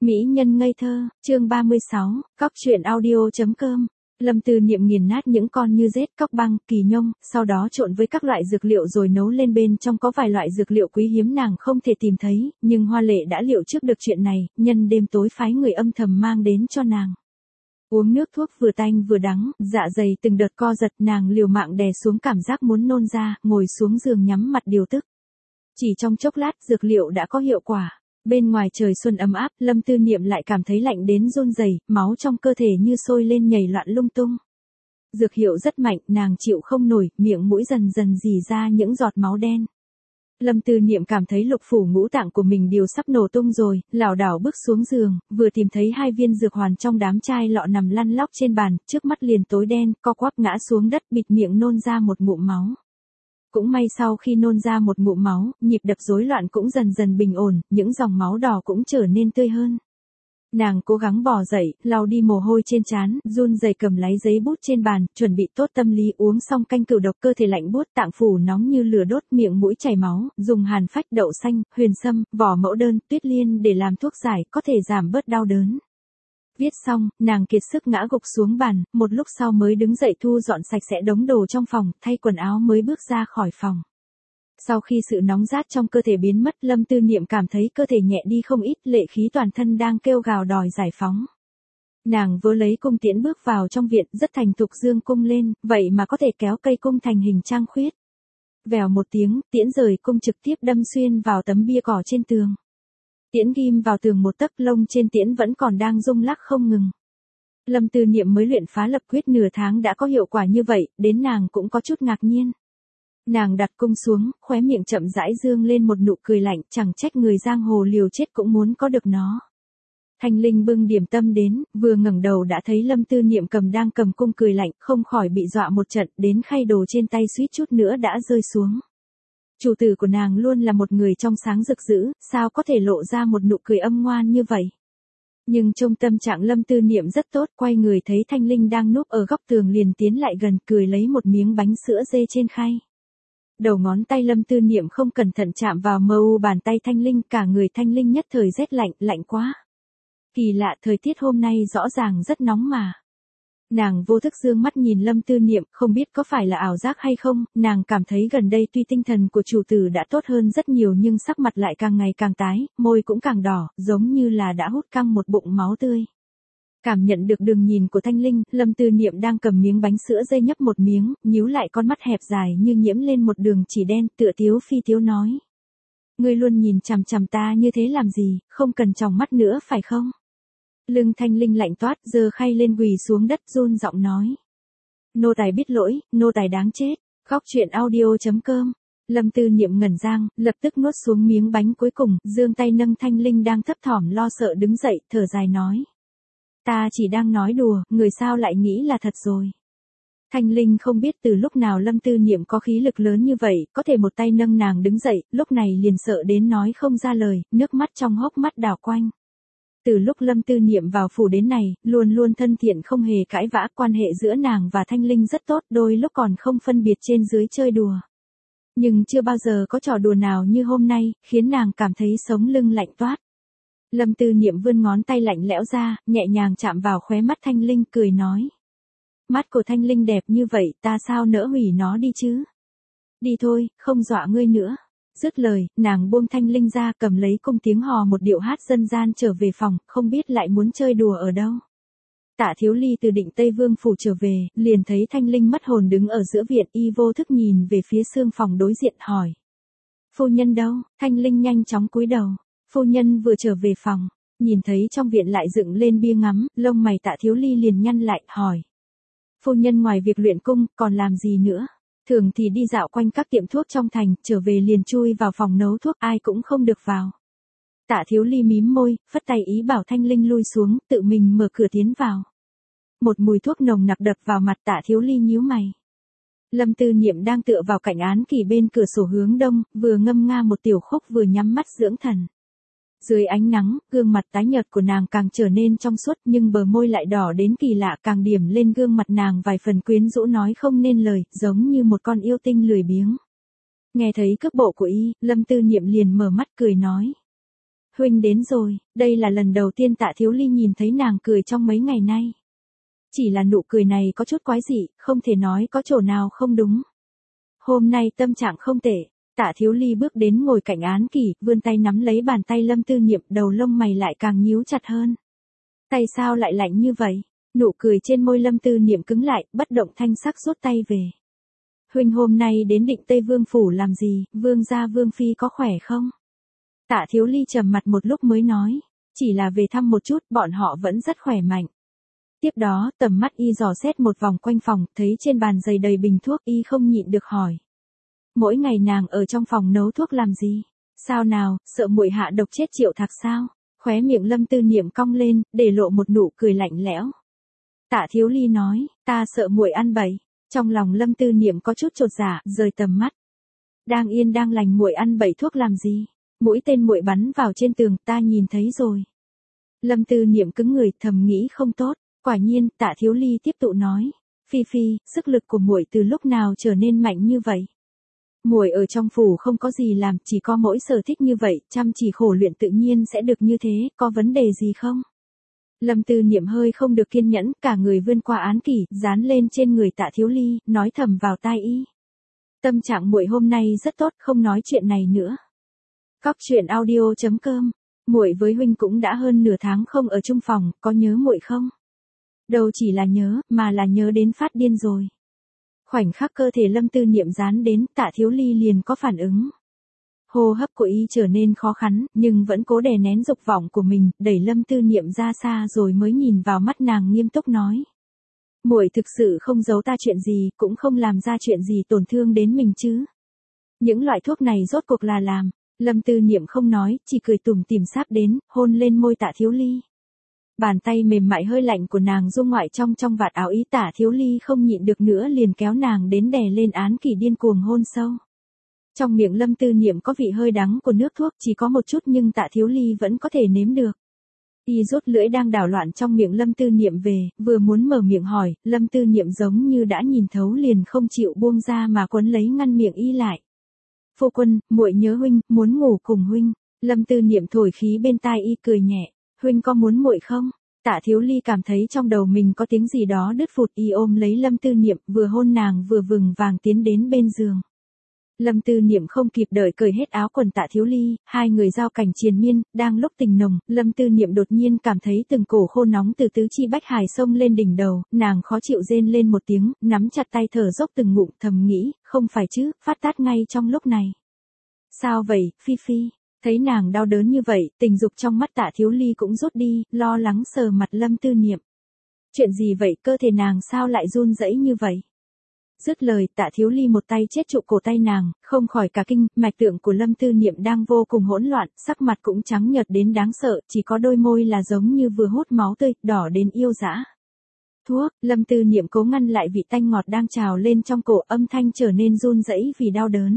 Mỹ nhân ngây thơ, chương 36, cóc truyện audio.com. Lâm Tư Niệm nghiền nát những con như rết, cóc băng, kỳ nhông, sau đó trộn với các loại dược liệu rồi nấu lên, bên trong có vài loại dược liệu quý hiếm nàng không thể tìm thấy, nhưng Hoa Lệ đã liệu trước được chuyện này, nhân đêm tối phái người âm thầm mang đến cho nàng. Uống nước thuốc vừa tanh vừa đắng, dạ dày từng đợt co giật, nàng liều mạng đè xuống cảm giác muốn nôn ra, ngồi xuống giường nhắm mặt điều tức. Chỉ trong chốc lát dược liệu đã có hiệu quả. Bên ngoài trời xuân ấm áp, Lâm Tư Niệm lại cảm thấy lạnh đến run rẩy, máu trong cơ thể như sôi lên nhảy loạn lung tung. Dược hiệu rất mạnh, nàng chịu không nổi, miệng mũi dần dần rỉ ra những giọt máu đen. Lâm Tư Niệm cảm thấy lục phủ ngũ tạng của mình đều sắp nổ tung rồi, lảo đảo bước xuống giường, vừa tìm thấy 2 viên dược hoàn trong đám chai lọ nằm lăn lóc trên bàn, trước mắt liền tối đen, co quắp ngã xuống đất, bịt miệng nôn ra một ngụm máu. Cũng may sau khi nôn ra một ngụm máu, nhịp đập rối loạn cũng dần dần bình ổn, những dòng máu đỏ cũng trở nên tươi hơn. Nàng cố gắng bò dậy, lau đi mồ hôi trên trán, run rẩy cầm lấy giấy bút trên bàn, chuẩn bị tốt tâm lý, uống xong canh cửu độc, cơ thể lạnh buốt, tạng phủ nóng như lửa đốt, miệng mũi chảy máu, dùng hàn phách, đậu xanh, huyền sâm, vỏ mẫu đơn, tuyết liên để làm thuốc giải, có thể giảm bớt đau đớn. Viết xong, nàng kiệt sức ngã gục xuống bàn, một lúc sau mới đứng dậy thu dọn sạch sẽ đống đồ trong phòng, thay quần áo mới bước ra khỏi phòng. Sau khi sự nóng rát trong cơ thể biến mất, Lâm Tư Niệm cảm thấy cơ thể nhẹ đi không ít, lệ khí toàn thân đang kêu gào đòi giải phóng. Nàng vớ lấy cung tiễn bước vào trong viện, rất thành thục dương cung lên, vậy mà có thể kéo cây cung thành hình trăng khuyết. Vèo một tiếng, tiễn rời cung trực tiếp đâm xuyên vào tấm bia cỏ trên tường. Tiễn ghim vào tường một tấc, lông trên tiễn vẫn còn đang rung lắc không ngừng. Lâm Tư Niệm mới luyện phá lập quyết nửa tháng đã có hiệu quả như vậy, đến nàng cũng có chút ngạc nhiên. Nàng đặt cung xuống, khóe miệng chậm rãi dương lên một nụ cười lạnh, chẳng trách người giang hồ liều chết cũng muốn có được nó. Thanh Linh bưng điểm tâm đến, vừa ngẩng đầu đã thấy Lâm Tư Niệm đang cầm cung cười lạnh, không khỏi bị dọa một trận, đến khay đồ trên tay suýt chút nữa đã rơi xuống. Chủ tử của nàng luôn là một người trong sáng rực rỡ, sao có thể lộ ra một nụ cười âm ngoan như vậy. Nhưng trong tâm trạng Lâm Tư Niệm rất tốt, quay người thấy Thanh Linh đang núp ở góc tường liền tiến lại gần, cười lấy một miếng bánh sữa dê trên khay. Đầu ngón tay Lâm Tư Niệm không cẩn thận chạm vào mờ u bàn tay Thanh Linh, cả người Thanh Linh nhất thời rét lạnh, lạnh quá. Kỳ lạ, thời tiết hôm nay rõ ràng rất nóng mà. Nàng vô thức dương mắt nhìn Lâm Tư Niệm, không biết có phải là ảo giác hay không, nàng cảm thấy gần đây tuy tinh thần của chủ tử đã tốt hơn rất nhiều nhưng sắc mặt lại càng ngày càng tái, môi cũng càng đỏ, giống như là đã hút căng một bụng máu tươi. Cảm nhận được đường nhìn của Thanh Linh, Lâm Tư Niệm đang cầm miếng bánh sữa dây nhấp một miếng, nhíu lại con mắt hẹp dài như nhiễm lên một đường chỉ đen, tựa tiếu phi tiếu nói. Ngươi luôn nhìn chằm chằm ta như thế làm gì, không cần tròng mắt nữa phải không? Lưng Thanh Linh lạnh toát, giơ khay lên quỳ xuống đất run giọng nói. Nô tài biết lỗi, nô tài đáng chết. Cóc truyện audio.com. Lâm Tư Niệm ngẩn rang, lập tức nuốt xuống miếng bánh cuối cùng, giương tay nâng Thanh Linh đang thấp thỏm lo sợ đứng dậy, thở dài nói. Ta chỉ đang nói đùa, người sao lại nghĩ là thật rồi. Thanh Linh không biết từ lúc nào Lâm Tư Niệm có khí lực lớn như vậy, có thể một tay nâng nàng đứng dậy, lúc này liền sợ đến nói không ra lời, nước mắt trong hốc mắt đảo quanh. Từ lúc Lâm Tư Niệm vào phủ đến này, luôn luôn thân thiện không hề cãi vã, quan hệ giữa nàng và Thanh Linh rất tốt, đôi lúc còn không phân biệt trên dưới chơi đùa. Nhưng chưa bao giờ có trò đùa nào như hôm nay, khiến nàng cảm thấy sống lưng lạnh toát. Lâm Tư Niệm vươn ngón tay lạnh lẽo ra, nhẹ nhàng chạm vào khóe mắt Thanh Linh, cười nói. Mắt của Thanh Linh đẹp như vậy, ta sao nỡ hủy nó đi chứ? Đi thôi, không dọa ngươi nữa. Dứt lời, nàng buông Thanh Linh ra, cầm lấy cung tiếng hò một điệu hát dân gian trở về phòng, không biết lại muốn chơi đùa ở đâu. Tạ Thiếu Ly từ Định Tây Vương phủ trở về, liền thấy Thanh Linh mất hồn đứng ở giữa viện, y vô thức nhìn về phía xương phòng đối diện hỏi. Phu nhân đâu? Thanh Linh nhanh chóng cúi đầu. Phu nhân vừa trở về phòng, nhìn thấy trong viện lại dựng lên bia ngắm, lông mày Tạ Thiếu Ly liền nhăn lại, hỏi. Phu nhân ngoài việc luyện cung, còn làm gì nữa? Thường thì đi dạo quanh các tiệm thuốc trong thành, trở về liền chui vào phòng nấu thuốc, ai cũng không được vào. Tạ Thiếu Ly mím môi, phất tay ý bảo Thanh Linh lui xuống, tự mình mở cửa tiến vào. Một mùi thuốc nồng nặc đập vào mặt, Tạ Thiếu Ly nhíu mày. Lâm Tư Niệm đang tựa vào cạnh án kỳ bên cửa sổ hướng đông, vừa ngâm nga một tiểu khúc vừa nhắm mắt dưỡng thần. Dưới ánh nắng, gương mặt tái nhợt của nàng càng trở nên trong suốt, nhưng bờ môi lại đỏ đến kỳ lạ, càng điểm lên gương mặt nàng vài phần quyến rũ nói không nên lời, giống như một con yêu tinh lười biếng. Nghe thấy cước bộ của y, Lâm Tư Niệm liền mở mắt cười nói. Huynh đến rồi, đây là lần đầu tiên Tạ Thiếu Ly nhìn thấy nàng cười trong mấy ngày nay. Chỉ là nụ cười này có chút quái dị, không thể nói có chỗ nào không đúng. Hôm nay tâm trạng không tệ, Tạ Thiếu Ly bước đến ngồi cạnh Án Kỷ, vươn tay nắm lấy bàn tay Lâm Tư Niệm, đầu lông mày lại càng nhíu chặt hơn. Tay sao lại lạnh như vậy? Nụ cười trên môi Lâm Tư Niệm cứng lại, bất động thanh sắc rút tay về. Huynh hôm nay đến Định Tây Vương phủ làm gì, vương gia vương phi có khỏe không? Tạ Thiếu Ly trầm mặt một lúc mới nói, chỉ là về thăm một chút, bọn họ vẫn rất khỏe mạnh. Tiếp đó, tầm mắt y dò xét một vòng quanh phòng, thấy trên bàn dày đầy bình thuốc, y không nhịn được hỏi. Mỗi ngày nàng ở trong phòng nấu thuốc làm gì? Sao nào, sợ muội hạ độc chết Triệu Thạc sao? Khóe miệng Lâm Tư Niệm cong lên, để lộ một nụ cười lạnh lẽo. Tạ Thiếu Ly nói, ta sợ muội ăn bậy. Trong lòng Lâm Tư Niệm có chút chột dạ, rời tầm mắt. Đang yên đang lành muội ăn bậy thuốc làm gì? Mũi tên muội bắn vào trên tường, ta nhìn thấy rồi. Lâm Tư Niệm cứng người, thầm nghĩ không tốt. Quả nhiên, Tạ Thiếu Ly tiếp tục nói, Phi Phi, sức lực của muội từ lúc nào trở nên mạnh như vậy? Muội ở trong phủ không có gì làm, chỉ có mỗi sở thích như vậy, chăm chỉ khổ luyện tự nhiên sẽ được như thế, có vấn đề gì không? Lâm Tư Niệm hơi không được kiên nhẫn, cả người vươn qua Án Kỷ, dán lên trên người Tạ Thiếu Ly, nói thầm vào tai y. Tâm trạng muội hôm nay rất tốt, không nói chuyện này nữa. Cóc truyện audio.com. Muội với huynh cũng đã hơn nửa tháng không ở chung phòng, có nhớ muội không? Đâu chỉ là nhớ, mà là nhớ đến phát điên rồi. Khoảnh khắc cơ thể Lâm Tư Niệm dán đến, Tạ Thiếu Ly liền có phản ứng. Hô hấp của y trở nên khó khăn, nhưng vẫn cố đè nén dục vọng của mình, đẩy Lâm Tư Niệm ra xa rồi mới nhìn vào mắt nàng nghiêm túc nói. Muội thực sự không giấu ta chuyện gì, cũng không làm ra chuyện gì tổn thương đến mình chứ. Những loại thuốc này rốt cuộc là làm. Lâm Tư Niệm không nói, chỉ cười tủm tỉm sáp đến, hôn lên môi Tạ Thiếu Ly. Bàn tay mềm mại hơi lạnh của nàng rung ngoại trong vạt áo ý, Tạ Thiếu Ly không nhịn được nữa liền kéo nàng đến đè lên Án Kỷ, điên cuồng hôn sâu. Trong miệng Lâm Tư Niệm có vị hơi đắng của nước thuốc, chỉ có một chút nhưng Tạ Thiếu Ly vẫn có thể nếm được. Y rút lưỡi đang đảo loạn trong miệng Lâm Tư Niệm về, vừa muốn mở miệng hỏi, Lâm Tư Niệm giống như đã nhìn thấu liền không chịu buông ra mà quấn lấy ngăn miệng y lại. Phu quân, muội nhớ huynh, muốn ngủ cùng huynh. Lâm Tư Niệm thổi khí bên tai y, cười nhẹ. Huynh có muốn muội không? Tạ Thiếu Ly cảm thấy trong đầu mình có tiếng gì đó đứt phụt, y ôm lấy Lâm Tư Niệm, vừa hôn nàng vừa vừng vàng tiến đến bên giường. Lâm Tư Niệm không kịp đợi cởi hết áo quần Tạ Thiếu Ly, hai người giao cảnh triền miên, đang lúc tình nồng, Lâm Tư Niệm đột nhiên cảm thấy từng cổ khô nóng từ tứ chi bách hải xông lên đỉnh đầu, nàng khó chịu rên lên một tiếng, nắm chặt tay thở dốc từng ngụm, thầm nghĩ, không phải chứ, phát tát ngay trong lúc này. Sao vậy, Phi Phi? Thấy nàng đau đớn như vậy, tình dục trong mắt Tạ Thiếu Ly cũng rút đi, lo lắng sờ mặt Lâm Tư Niệm. Chuyện gì vậy, cơ thể nàng sao lại run rẩy như vậy? Dứt lời, Tạ Thiếu Ly một tay chết trụ cổ tay nàng, không khỏi cả kinh, mạch tượng của Lâm Tư Niệm đang vô cùng hỗn loạn, sắc mặt cũng trắng nhợt đến đáng sợ, chỉ có đôi môi là giống như vừa hút máu tươi, đỏ đến yêu dã. Thuốc, Lâm Tư Niệm cố ngăn lại vị tanh ngọt đang trào lên trong cổ, âm thanh trở nên run rẩy vì đau đớn.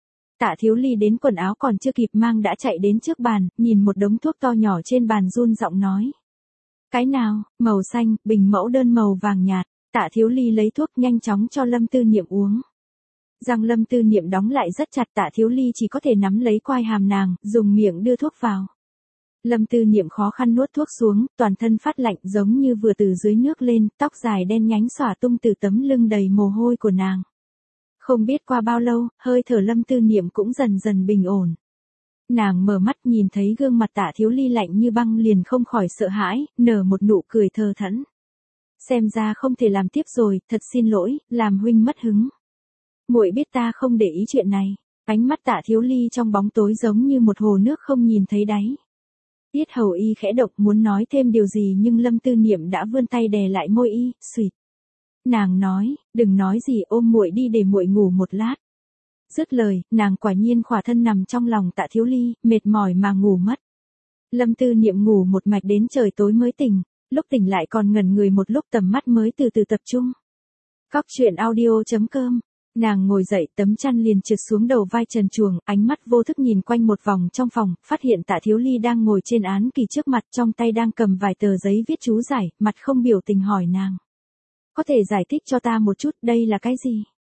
Tạ Thiếu Ly đến quần áo còn chưa kịp mang đã chạy đến trước bàn, nhìn một đống thuốc to nhỏ trên bàn run giọng nói. Cái nào, màu xanh, bình mẫu đơn màu vàng nhạt. Tạ Thiếu Ly lấy thuốc nhanh chóng cho Lâm Tư Niệm uống. Răng Lâm Tư Niệm đóng lại rất chặt, Tạ Thiếu Ly chỉ có thể nắm lấy quai hàm nàng, dùng miệng đưa thuốc vào. Lâm Tư Niệm khó khăn nuốt thuốc xuống, toàn thân phát lạnh giống như vừa từ dưới nước lên, tóc dài đen nhánh xõa tung từ tấm lưng đầy mồ hôi của nàng. Không biết qua bao lâu, hơi thở Lâm Tư Niệm cũng dần dần bình ổn. Nàng mở mắt nhìn thấy gương mặt Tạ Thiếu Ly lạnh như băng liền không khỏi sợ hãi, nở một nụ cười thờ thẫn. Xem ra không thể làm tiếp rồi, thật xin lỗi, làm huynh mất hứng. Muội biết ta không để ý chuyện này. Ánh mắt Tạ Thiếu Ly trong bóng tối giống như một hồ nước không nhìn thấy đáy. Tiết hầu y khẽ động muốn nói thêm điều gì nhưng Lâm Tư Niệm đã vươn tay đè lại môi y, xụt. Nàng nói, đừng nói gì, ôm muội đi để muội ngủ một lát. Dứt lời, nàng quả nhiên khỏa thân nằm trong lòng Tạ Thiếu Ly, mệt mỏi mà ngủ mất. Lâm Tư Niệm ngủ một mạch đến trời tối mới tỉnh. Lúc tỉnh lại còn ngẩn người một lúc, tầm mắt mới từ từ tập trung. Cóc truyện audio.com. Nàng ngồi dậy, tấm chăn liền trượt xuống đầu vai trần truồng, ánh mắt vô thức nhìn quanh một vòng trong phòng, phát hiện Tạ Thiếu Ly đang ngồi trên Án Kỷ trước mặt, trong tay đang cầm vài tờ giấy viết chú giải, mặt không biểu tình hỏi nàng. Có thể giải thích cho ta một chút, đây là cái gì?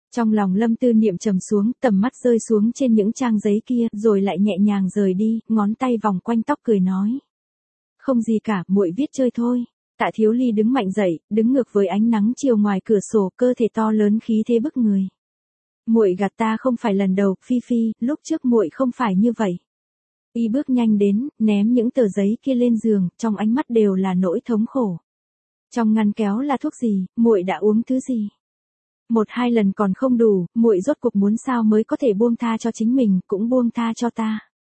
Trong lòng Lâm Tư Niệm trầm xuống, tầm mắt rơi xuống trên những trang giấy kia, rồi lại nhẹ nhàng rời đi, ngón tay vòng quanh tóc cười nói. Không gì cả, muội viết chơi thôi. Tạ Thiếu Ly đứng mạnh dậy, đứng ngược với ánh nắng chiều ngoài cửa sổ, cơ thể to lớn khí thế bức người. Muội gạt ta không phải lần đầu, Phi Phi, lúc trước muội không phải như vậy. Y bước nhanh đến, ném những tờ giấy kia lên giường, trong ánh mắt đều là nỗi thống khổ. Trong ngăn kéo là thuốc gì, muội đã uống thứ gì? 1-2 lần còn không đủ, muội rốt cuộc muốn sao mới có thể buông tha cho chính mình, cũng buông tha cho ta.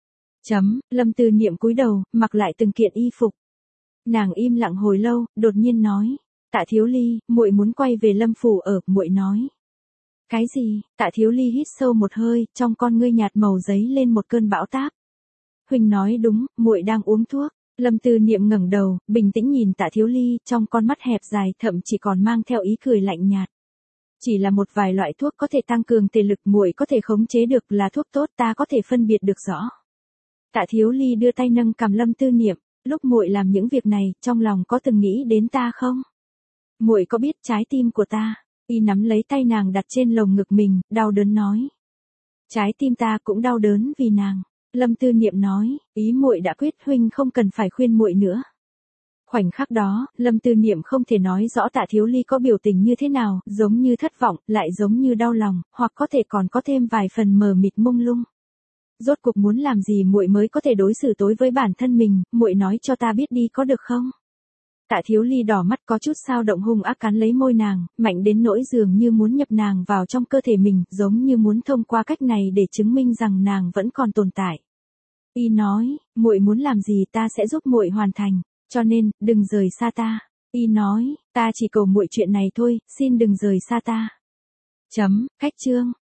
Lâm Tư Niệm cúi đầu, mặc lại từng kiện y phục. Nàng im lặng hồi lâu, đột nhiên nói, Tạ Thiếu Ly, muội muốn quay về Lâm phủ ở, muội nói. Cái gì? Tạ Thiếu Ly hít sâu một hơi, trong con ngươi nhạt màu giấy lên một cơn bão táp. Huynh nói đúng, muội đang uống thuốc. Lâm Tư Niệm ngẩng đầu, bình tĩnh nhìn Tạ Thiếu Ly, trong con mắt hẹp dài, thậm chỉ còn mang theo ý cười lạnh nhạt. Chỉ là một vài loại thuốc có thể tăng cường thể lực, muội có thể khống chế được, là thuốc tốt, ta có thể phân biệt được rõ. Tạ Thiếu Ly đưa tay nâng cằm Lâm Tư Niệm, lúc muội làm những việc này, trong lòng có từng nghĩ đến ta không? Muội có biết trái tim của ta? Y nắm lấy tay nàng đặt trên lồng ngực mình, đau đớn nói. Trái tim ta cũng đau đớn vì nàng. Lâm Tư Niệm nói, ý muội đã quyết, huynh không cần phải khuyên muội nữa. Khoảnh khắc đó, Lâm Tư Niệm không thể nói rõ Tạ Thiếu Ly có biểu tình như thế nào, giống như thất vọng, lại giống như đau lòng, hoặc có thể còn có thêm vài phần mờ mịt mông lung. Rốt cuộc muốn làm gì muội mới có thể đối xử tối với bản thân mình, muội nói cho ta biết đi có được không? Tạ Thiếu Ly đỏ mắt có chút sao động, hung ác cắn lấy môi nàng, mạnh đến nỗi dường như muốn nhập nàng vào trong cơ thể mình, giống như muốn thông qua cách này để chứng minh rằng nàng vẫn còn tồn tại. Y nói, muội muốn làm gì ta sẽ giúp muội hoàn thành, cho nên, đừng rời xa ta. Y nói, ta chỉ cầu muội chuyện này thôi, xin đừng rời xa ta. Cách chương.